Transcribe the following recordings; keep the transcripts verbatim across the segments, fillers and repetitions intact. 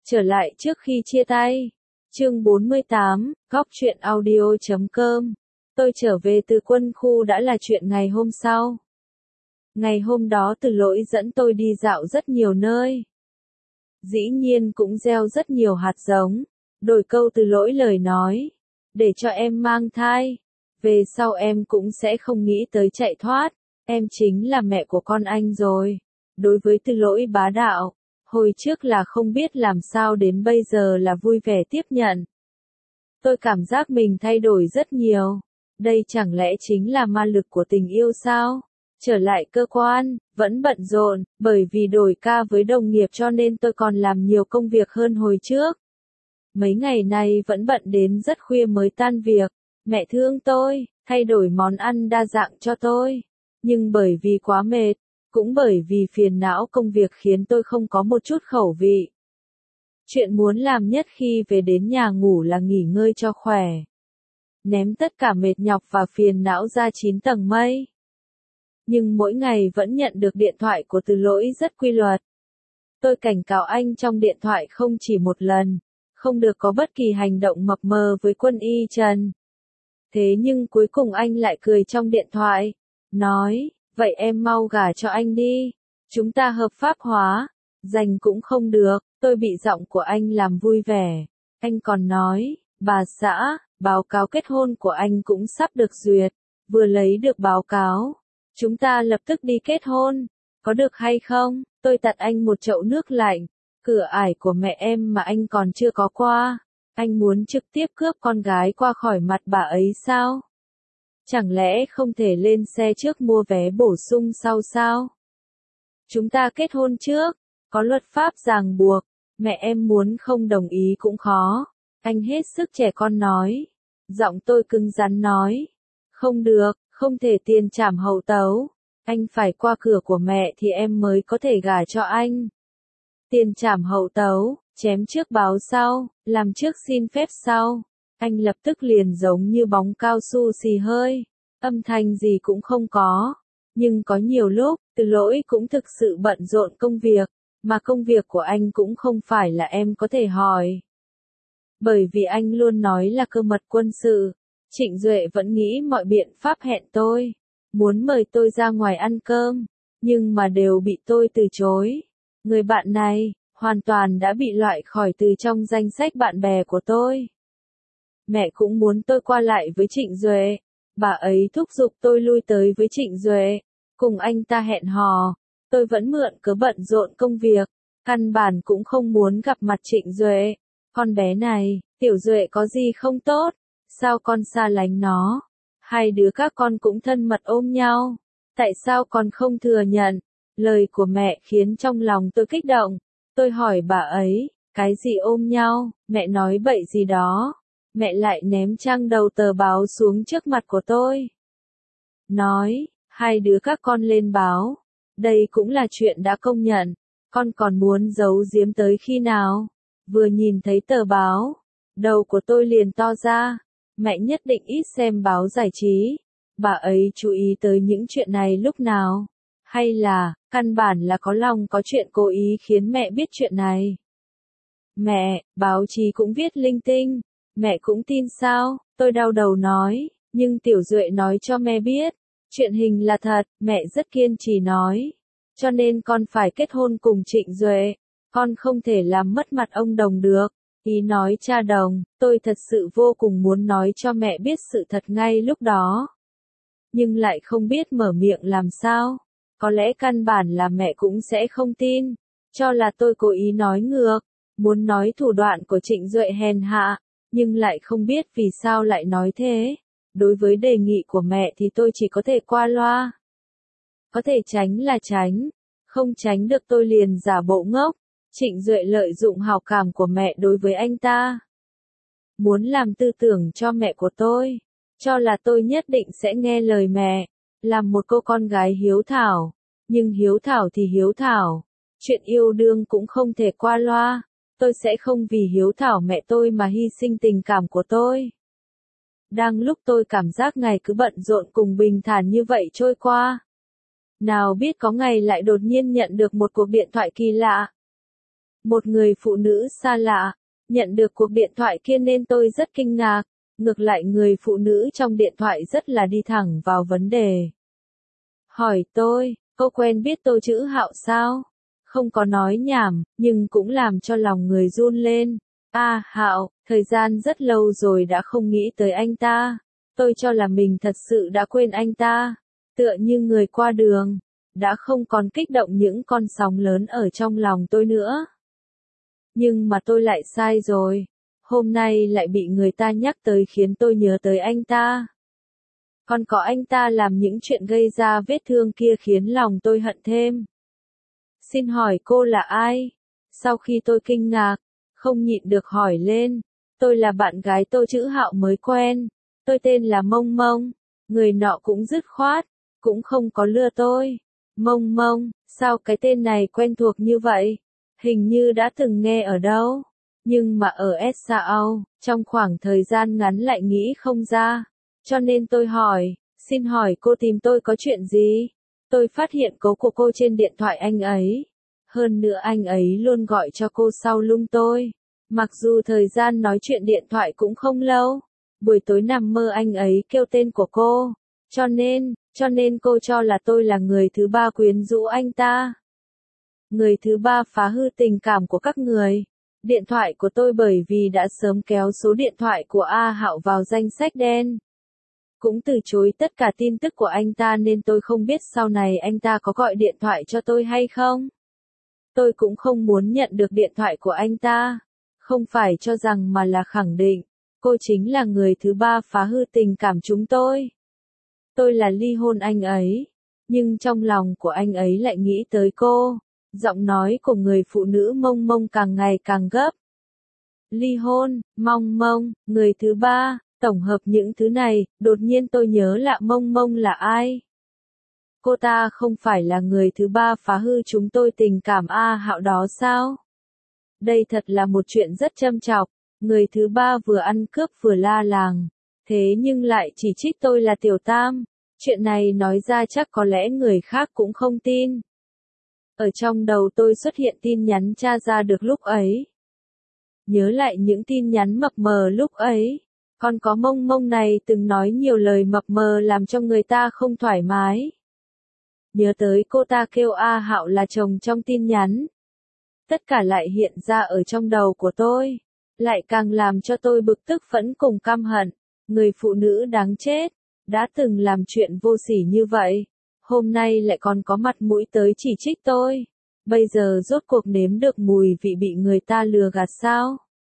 Trở lại trước khi chia tay. Chương bốn mươi tám, góc truyện audio chấm com. Tôi trở về từ quân khu đã là chuyện ngày hôm sau. Ngày hôm đó Từ Lỗi dẫn tôi đi dạo rất nhiều nơi. Dĩ nhiên cũng gieo rất nhiều hạt giống. Đổi câu Từ Lỗi lời nói. Để cho em mang thai. Về sau em cũng sẽ không nghĩ tới chạy thoát. Em chính là mẹ của con anh rồi. Đối với Từ Lỗi bá đạo. Hồi trước là không biết làm sao đến bây giờ là vui vẻ tiếp nhận. Tôi cảm giác mình thay đổi rất nhiều. Đây chẳng lẽ chính là ma lực của tình yêu sao? Trở lại cơ quan, vẫn bận rộn, bởi vì đổi ca với đồng nghiệp cho nên tôi còn làm nhiều công việc hơn hồi trước. Mấy ngày nay vẫn bận đến rất khuya mới tan việc. Mẹ thương tôi, thay đổi món ăn đa dạng cho tôi. Nhưng bởi vì quá mệt, cũng bởi vì phiền não công việc khiến tôi không có một chút khẩu vị. Chuyện muốn làm nhất khi về đến nhà ngủ là nghỉ ngơi cho khỏe. Ném tất cả mệt nhọc và phiền não ra chín tầng mây. Nhưng mỗi ngày vẫn nhận được điện thoại của Từ Lỗi rất quy luật. Tôi cảnh cáo anh trong điện thoại không chỉ một lần, không được có bất kỳ hành động mập mờ với Quân Y Trần. Thế nhưng cuối cùng anh lại cười trong điện thoại, nói, vậy em mau gả cho anh đi, chúng ta hợp pháp hóa, giành cũng không được. Tôi bị giọng của anh làm vui vẻ. Anh còn nói, bà xã, báo cáo kết hôn của anh cũng sắp được duyệt, vừa lấy được báo cáo, chúng ta lập tức đi kết hôn, có được hay không? Tôi tạt anh một chậu nước lạnh, cửa ải của mẹ em mà anh còn chưa có qua, anh muốn trực tiếp cướp con gái qua khỏi mặt bà ấy sao? Chẳng lẽ không thể lên xe trước mua vé bổ sung sau sao? Chúng ta kết hôn trước, có luật pháp ràng buộc, mẹ em muốn không đồng ý cũng khó. Anh hết sức trẻ con nói. Giọng tôi cứng rắn nói. Không được, không thể tiền trảm hậu tấu. Anh phải qua cửa của mẹ thì em mới có thể gả cho anh. Tiền trảm hậu tấu, chém trước báo sau, làm trước xin phép sau. Anh lập tức liền giống như bóng cao su xì hơi. Âm thanh gì cũng không có. Nhưng có nhiều lúc, Từ Lỗi cũng thực sự bận rộn công việc. Mà công việc của anh cũng không phải là em có thể hỏi. Bởi vì anh luôn nói là cơ mật quân sự. Trịnh Duệ vẫn nghĩ mọi biện pháp hẹn tôi. Muốn mời tôi ra ngoài ăn cơm. Nhưng mà đều bị tôi từ chối. Người bạn này, hoàn toàn đã bị loại khỏi từ trong danh sách bạn bè của tôi. Mẹ cũng muốn tôi qua lại với Trịnh Duệ. Bà ấy thúc giục tôi lui tới với Trịnh Duệ. Cùng anh ta hẹn hò. Tôi vẫn mượn cớ bận rộn công việc. Căn bản cũng không muốn gặp mặt Trịnh Duệ. Con bé này, Tiểu Duệ có gì không tốt? Sao con xa lánh nó? Hai đứa các con cũng thân mật ôm nhau. Tại sao con không thừa nhận? Lời của mẹ khiến trong lòng tôi kích động. Tôi hỏi bà ấy, cái gì ôm nhau? Mẹ nói bậy gì đó? Mẹ lại ném trang đầu tờ báo xuống trước mặt của tôi. Nói, hai đứa các con lên báo. Đây cũng là chuyện đã công nhận. Con còn muốn giấu giếm tới khi nào? Vừa nhìn thấy tờ báo, đầu của tôi liền to ra. Mẹ nhất định ít xem báo giải trí. Bà ấy chú ý tới những chuyện này lúc nào? Hay là, căn bản là có lòng có chuyện cố ý khiến mẹ biết chuyện này? Mẹ, báo chí cũng viết linh tinh. Mẹ cũng tin sao? Tôi đau đầu nói, nhưng Tiểu Duệ nói cho mẹ biết. Chuyện hình là thật, mẹ rất kiên trì nói. Cho nên con phải kết hôn cùng Trịnh Duệ. Con không thể làm mất mặt ông Đồng được. Ý nói cha Đồng, tôi thật sự vô cùng muốn nói cho mẹ biết sự thật ngay lúc đó. Nhưng lại không biết mở miệng làm sao. Có lẽ căn bản là mẹ cũng sẽ không tin. Cho là tôi cố ý nói ngược. Muốn nói thủ đoạn của Trịnh Duệ hèn hạ. Nhưng lại không biết vì sao lại nói thế. Đối với đề nghị của mẹ thì tôi chỉ có thể qua loa. Có thể tránh là tránh. Không tránh được tôi liền giả bộ ngốc. Trịnh Duệ lợi dụng hào cảm của mẹ đối với anh ta. Muốn làm tư tưởng cho mẹ của tôi. Cho là tôi nhất định sẽ nghe lời mẹ. Làm một cô con gái hiếu thảo. Nhưng hiếu thảo thì hiếu thảo. Chuyện yêu đương cũng không thể qua loa. Tôi sẽ không vì hiếu thảo mẹ tôi mà hy sinh tình cảm của tôi. Đang lúc tôi cảm giác ngày cứ bận rộn cùng bình thản như vậy trôi qua. Nào biết có ngày lại đột nhiên nhận được một cuộc điện thoại kỳ lạ. Một người phụ nữ xa lạ, nhận được cuộc điện thoại kia nên tôi rất kinh ngạc. Ngược lại người phụ nữ trong điện thoại rất là đi thẳng vào vấn đề. Hỏi tôi, cô quen biết Tô Chữ Hạo sao? Không có nói nhảm, nhưng cũng làm cho lòng người run lên. A Hạo, thời gian rất lâu rồi đã không nghĩ tới anh ta. Tôi cho là mình thật sự đã quên anh ta. Tựa như người qua đường, đã không còn kích động những con sóng lớn ở trong lòng tôi nữa. Nhưng mà tôi lại sai rồi. Hôm nay lại bị người ta nhắc tới khiến tôi nhớ tới anh ta. Còn có anh ta làm những chuyện gây ra vết thương kia khiến lòng tôi hận thêm. Xin hỏi cô là ai? Sau khi tôi kinh ngạc, không nhịn được hỏi lên. Tôi là bạn gái Tô Chữ Hạo mới quen. Tôi tên là Mông Mông. Người nọ cũng dứt khoát, cũng không có lừa tôi. Mông Mông, sao cái tên này quen thuộc như vậy? Hình như đã từng nghe ở đâu. Nhưng mà ở S A O, trong khoảng thời gian ngắn lại nghĩ không ra. Cho nên tôi hỏi, xin hỏi cô tìm tôi có chuyện gì? Tôi phát hiện cố của cô trên điện thoại anh ấy. Hơn nữa anh ấy luôn gọi cho cô sau lưng tôi. Mặc dù thời gian nói chuyện điện thoại cũng không lâu. Buổi tối nằm mơ anh ấy kêu tên của cô. Cho nên, cho nên cô cho là tôi là người thứ ba quyến rũ anh ta. Người thứ ba phá hư tình cảm của các người. Điện thoại của tôi bởi vì đã sớm kéo số điện thoại của A Hạo vào danh sách đen. Cũng từ chối tất cả tin tức của anh ta nên tôi không biết sau này anh ta có gọi điện thoại cho tôi hay không. Tôi cũng không muốn nhận được điện thoại của anh ta. Không phải cho rằng mà là khẳng định. Cô chính là người thứ ba phá hư tình cảm chúng tôi. Tôi là ly hôn anh ấy. Nhưng trong lòng của anh ấy lại nghĩ tới cô. Giọng nói của người phụ nữ Mông Mông càng ngày càng gấp. Ly hôn, Mông Mông, người thứ ba, tổng hợp những thứ này, đột nhiên tôi nhớ lại Mông Mông là ai. Cô ta không phải là người thứ ba phá hư chúng tôi tình cảm A Hạo đó sao? Đây thật là một chuyện rất châm chọc, người thứ ba vừa ăn cướp vừa la làng. Thế nhưng lại chỉ trích tôi là tiểu tam. Chuyện này nói ra chắc có lẽ người khác cũng không tin. Ở trong đầu tôi xuất hiện tin nhắn tra ra được lúc ấy. Nhớ lại những tin nhắn mập mờ lúc ấy. Còn có Mông Mông này từng nói nhiều lời mập mờ làm cho người ta không thoải mái. Nhớ tới cô ta kêu A Hạo là chồng trong tin nhắn. Tất cả lại hiện ra ở trong đầu của tôi. Lại càng làm cho tôi bực tức phẫn cùng căm hận. Người phụ nữ đáng chết. Đã từng làm chuyện vô sỉ như vậy. Hôm nay lại còn có mặt mũi tới chỉ trích tôi. Bây giờ rốt cuộc nếm được mùi vị bị người ta lừa gạt sao?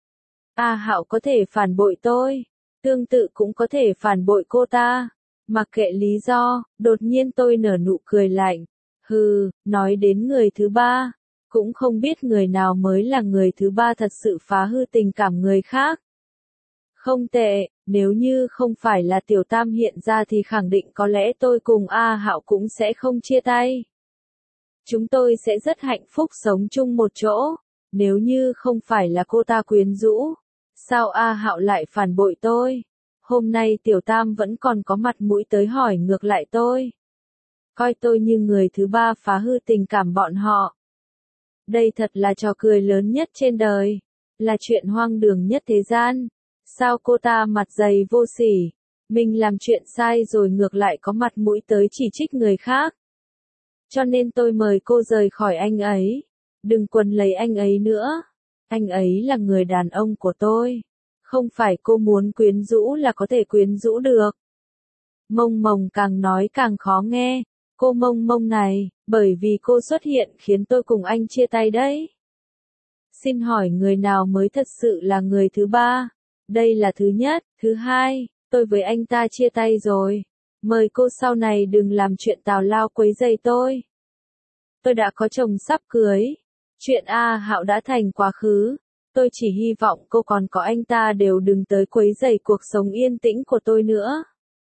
A Hạo có thể phản bội tôi. Tương tự cũng có thể phản bội cô ta. Mặc kệ lý do, đột nhiên tôi nở nụ cười lạnh. Hừ, nói đến người thứ ba. Cũng không biết người nào mới là người thứ ba thật sự phá hư tình cảm người khác. Không tệ, nếu như không phải là tiểu tam hiện ra thì khẳng định có lẽ tôi cùng A Hạo cũng sẽ không chia tay. Chúng tôi sẽ rất hạnh phúc sống chung một chỗ, nếu như không phải là cô ta quyến rũ. Sao A Hạo lại phản bội tôi? Hôm nay tiểu tam vẫn còn có mặt mũi tới hỏi ngược lại tôi. Coi tôi như người thứ ba phá hư tình cảm bọn họ. Đây thật là trò cười lớn nhất trên đời. Là chuyện hoang đường nhất thế gian. Sao cô ta mặt dày vô sỉ, mình làm chuyện sai rồi ngược lại có mặt mũi tới chỉ trích người khác. Cho nên tôi mời cô rời khỏi anh ấy. Đừng quấn lấy anh ấy nữa. Anh ấy là người đàn ông của tôi. Không phải cô muốn quyến rũ là có thể quyến rũ được. Mông Mông càng nói càng khó nghe. Cô Mông Mông này, bởi vì cô xuất hiện khiến tôi cùng anh chia tay đấy. Xin hỏi người nào mới thật sự là người thứ ba? Đây là thứ nhất, thứ hai, tôi với anh ta chia tay rồi. Mời cô sau này đừng làm chuyện tào lao quấy rầy tôi. Tôi đã có chồng sắp cưới. Chuyện A Hạo đã thành quá khứ. Tôi chỉ hy vọng cô còn có anh ta đều đừng tới quấy rầy cuộc sống yên tĩnh của tôi nữa.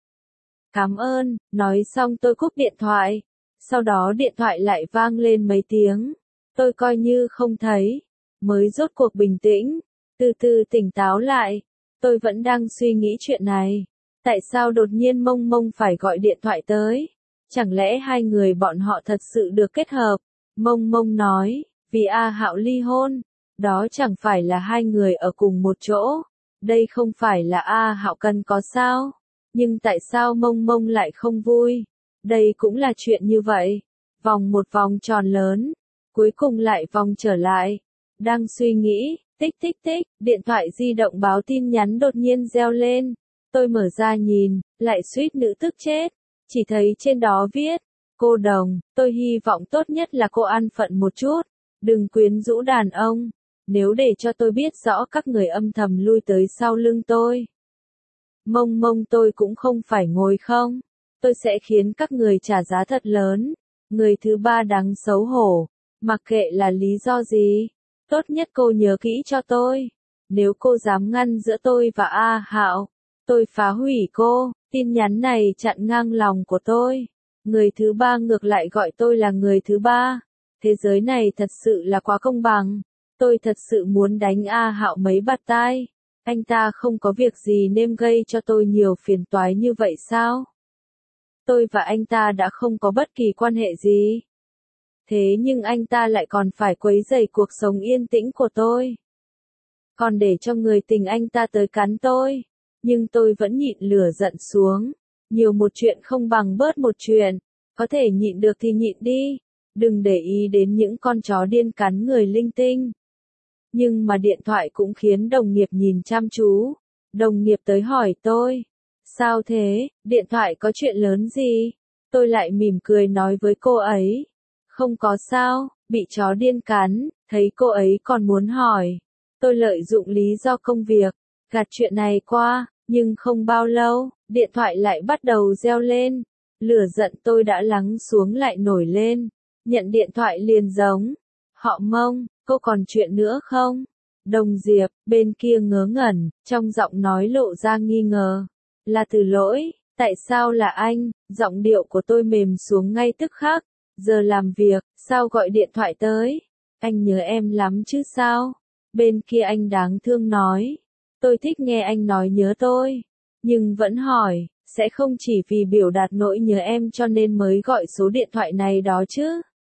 Cảm ơn, nói xong tôi cúp điện thoại. Sau đó điện thoại lại vang lên mấy tiếng. Tôi coi như không thấy. Mới rốt cuộc bình tĩnh. Từ từ tỉnh táo lại. Tôi vẫn đang suy nghĩ chuyện này. Tại sao đột nhiên Mông Mông phải gọi điện thoại tới? Chẳng lẽ hai người bọn họ thật sự được kết hợp? Mông Mông nói, vì A Hạo ly hôn, Đó chẳng phải là hai người ở cùng một chỗ. Đây không phải là A Hạo cần có sao? Nhưng tại sao Mông Mông lại không vui? Đây cũng là chuyện như vậy. Vòng một vòng tròn lớn. Cuối cùng lại vòng trở lại. Đang suy nghĩ, tích tích tích, điện thoại di động báo tin nhắn đột nhiên reo lên. Tôi mở ra nhìn, lại suýt nữa tức chết. Chỉ thấy trên đó viết, cô Đồng, tôi hy vọng tốt nhất là cô an phận một chút. Đừng quyến rũ đàn ông. Nếu để cho tôi biết rõ các người âm thầm lui tới sau lưng tôi. Mông Mông tôi cũng không phải ngồi không. Tôi sẽ khiến các người trả giá thật lớn. Người thứ ba đáng xấu hổ. Mặc kệ là lý do gì. Tốt nhất cô nhớ kỹ cho tôi. Nếu cô dám ngăn giữa tôi và A Hạo, tôi phá hủy cô. Tin nhắn này chặn ngang lòng của tôi. Người thứ ba ngược lại gọi tôi là người thứ ba. Thế giới này thật sự là quá công bằng. Tôi thật sự muốn đánh A Hạo mấy bạt tai. Anh ta không có việc gì nên gây cho tôi nhiều phiền toái như vậy sao? Tôi và anh ta đã không có bất kỳ quan hệ gì. Thế nhưng anh ta lại còn phải quấy rầy cuộc sống yên tĩnh của tôi. Còn để cho người tình anh ta tới cắn tôi. Nhưng tôi vẫn nhịn lửa giận xuống. Nhiều một chuyện không bằng bớt một chuyện. Có thể nhịn được thì nhịn đi. Đừng để ý đến những con chó điên cắn người linh tinh. Nhưng mà điện thoại cũng khiến đồng nghiệp nhìn chăm chú. Đồng nghiệp tới hỏi tôi. Sao thế, điện thoại có chuyện lớn gì? Tôi lại mỉm cười nói với cô ấy. Không có sao, bị chó điên cắn, thấy cô ấy còn muốn hỏi. Tôi lợi dụng lý do công việc, gạt chuyện này qua, nhưng không bao lâu, điện thoại lại bắt đầu reo lên. Lửa giận tôi đã lắng xuống lại nổi lên. Nhận điện thoại liền giống. Họ Mông, cô còn chuyện nữa không? Đồng Diệp, bên kia ngớ ngẩn, trong giọng nói lộ ra nghi ngờ. Là Từ Lỗi, tại sao là anh? Giọng điệu của tôi mềm xuống ngay tức khắc. Giờ làm việc, sao gọi điện thoại tới? Anh nhớ em lắm chứ sao? Bên kia anh đáng thương nói. Tôi thích nghe anh nói nhớ tôi. Nhưng vẫn hỏi, sẽ không chỉ vì biểu đạt nỗi nhớ em cho nên mới gọi số điện thoại này đó chứ?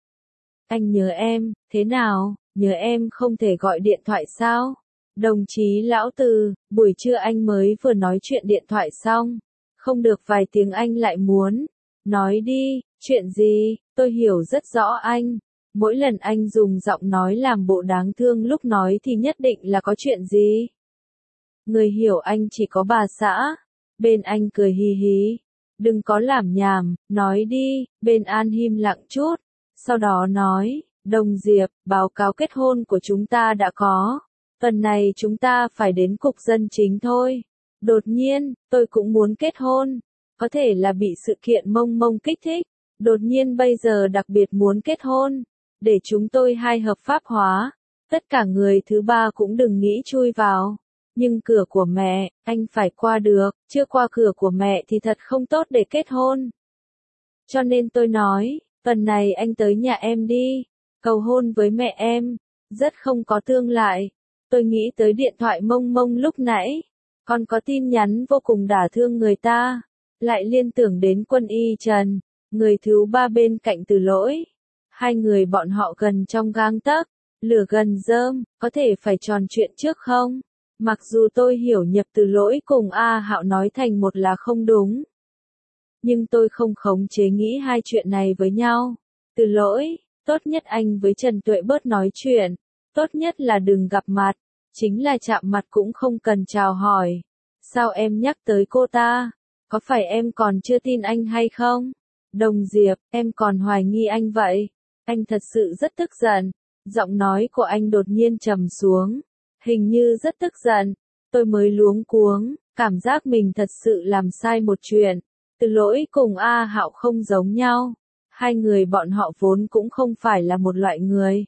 Anh nhớ em, thế nào, nhớ em không thể gọi điện thoại sao? Đồng chí Lão Từ, buổi trưa anh mới vừa nói chuyện điện thoại xong. Không được vài tiếng anh lại muốn. Nói đi, chuyện gì, tôi hiểu rất rõ anh. Mỗi lần anh dùng giọng nói làm bộ đáng thương lúc nói thì nhất định là có chuyện gì. Người hiểu anh chỉ có bà xã. Bên anh cười hì hì. Đừng có làm nhảm, nói đi, bên An im lặng chút. Sau đó nói, Đồng Diệp, báo cáo kết hôn của chúng ta đã có. Tuần này chúng ta phải đến cục dân chính thôi. Đột nhiên, tôi cũng muốn kết hôn. Có thể là bị sự kiện Mông Mông kích thích. Đột nhiên bây giờ đặc biệt muốn kết hôn. Để chúng tôi hai hợp pháp hóa. Tất cả người thứ ba cũng đừng nghĩ chui vào. Nhưng cửa của mẹ, anh phải qua được. Chưa qua cửa của mẹ thì thật không tốt để kết hôn. Cho nên tôi nói, tuần này anh tới nhà em đi. Cầu hôn với mẹ em. Rất không có tương lại. Tôi nghĩ tới điện thoại Mông Mông lúc nãy. Còn có tin nhắn vô cùng đả thương người ta. Lại liên tưởng đến Quân Y Trần. Người thứ ba bên cạnh Từ Lỗi. Hai người bọn họ gần trong gang tấc. Lửa gần rơm, có thể phải tròn chuyện trước không? Mặc dù tôi hiểu nhập Từ Lỗi cùng A Hạo nói thành một là không đúng. Nhưng tôi không khống chế nghĩ hai chuyện này với nhau. Từ Lỗi, tốt nhất anh với Trần Tuệ bớt nói chuyện. Tốt nhất là đừng gặp mặt. Chính là chạm mặt cũng không cần chào hỏi. Sao em nhắc tới cô ta? Có phải em còn chưa tin anh hay không? Đồng Diệp, em còn hoài nghi anh vậy. Anh thật sự rất tức giận. Giọng nói của anh đột nhiên trầm xuống. Hình như rất tức giận. Tôi mới luống cuống, cảm giác mình thật sự làm sai một chuyện. Từ Lỗi cùng A Hạo không giống nhau. Hai người bọn họ vốn cũng không phải là một loại người.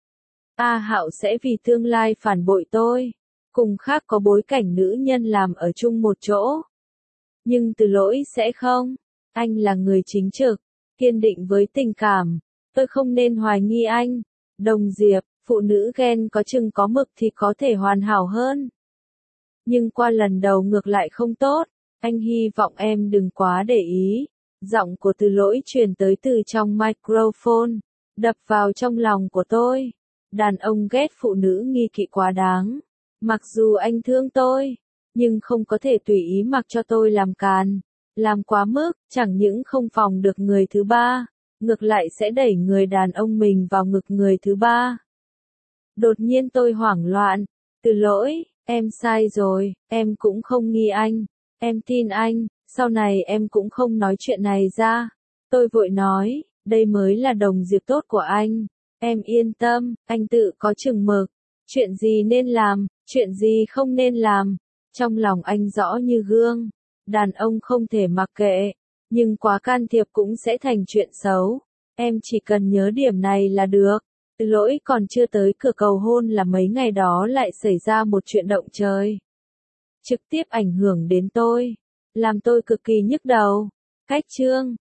A Hạo sẽ vì tương lai phản bội tôi. Cùng khác có bối cảnh nữ nhân làm ở chung một chỗ. Nhưng Từ Lỗi sẽ không. Anh là người chính trực, kiên định với tình cảm. Tôi không nên hoài nghi anh. Đồng Diệp, phụ nữ ghen có chừng có mực thì có thể hoàn hảo hơn. Nhưng qua lần đầu ngược lại không tốt. Anh hy vọng em đừng quá để ý. Giọng của Từ Lỗi truyền tới từ trong microphone. Đập vào trong lòng của tôi. Đàn ông ghét phụ nữ nghi kỵ quá đáng. Mặc dù anh thương tôi, nhưng không có thể tùy ý mặc cho tôi làm càn. Làm quá mức, chẳng những không phòng được người thứ ba, ngược lại sẽ đẩy người đàn ông mình vào ngực người thứ ba. Đột nhiên tôi hoảng loạn. Từ lỗi, em sai rồi, em cũng không nghi anh. Em tin anh, sau này em cũng không nói chuyện này ra. Tôi vội nói, đây mới là đồng nghiệp tốt của anh. Em yên tâm, anh tự có chừng mực. Chuyện gì nên làm, chuyện gì không nên làm. Trong lòng anh rõ như gương. Đàn ông không thể mặc kệ, nhưng quá can thiệp cũng sẽ thành chuyện xấu. Em chỉ cần nhớ điểm này là được. Từ lỗi còn chưa tới cửa cầu hôn là mấy ngày đó lại xảy ra một chuyện động trời. Trực tiếp ảnh hưởng đến tôi, làm tôi cực kỳ nhức đầu. Cách chương